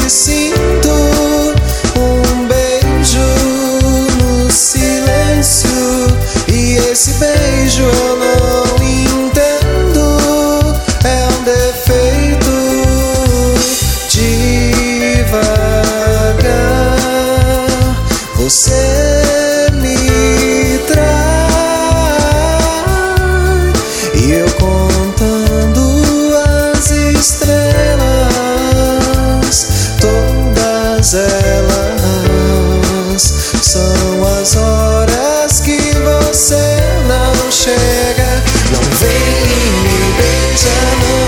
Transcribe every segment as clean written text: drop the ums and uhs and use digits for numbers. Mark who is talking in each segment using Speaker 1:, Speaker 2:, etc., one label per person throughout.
Speaker 1: sinto um beijo no silêncio, e esse beijo eu não entendo, é um defeito. Devagar você me trai, e eu contando as estrelas, todas elas são as horas que você não chega. Não vem e me beija, não.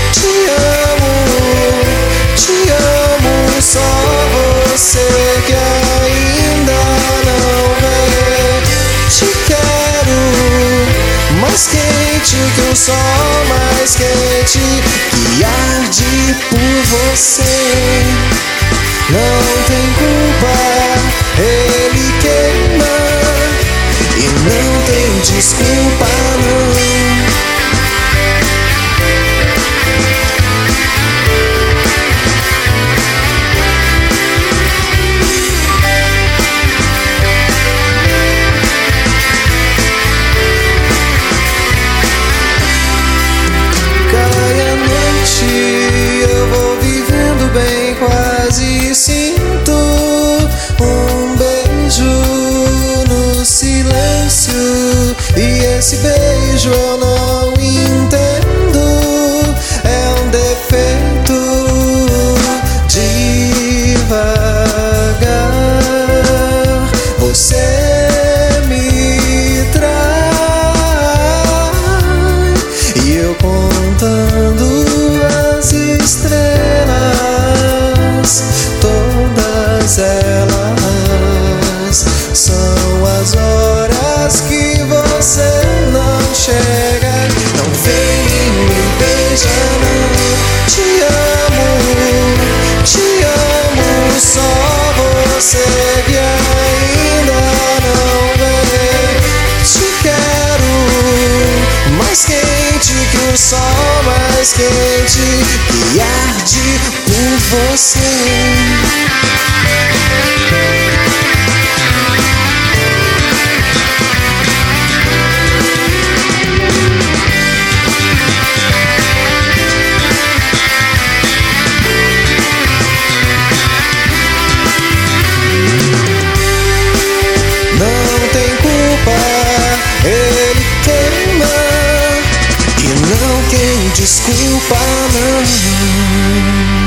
Speaker 1: Te amo, só você que ainda não vê. Te quero mais quente que o sol, mais quente que arde por você. Não tem culpa, ele queima, e não tem desculpa, não. Quase sinto um beijo no silêncio, e esse beijo eu não entendo, é um defeito. Devagar você me trai, e eu contando as estrelas, todas elas são as horas que você não chega. Não vem e me beija, não. Te amo, só você que ainda não vê. Te quero mais quente que o sol, mais quente que arde por você. Não tem culpa, ele queima, e não tem desculpa, não.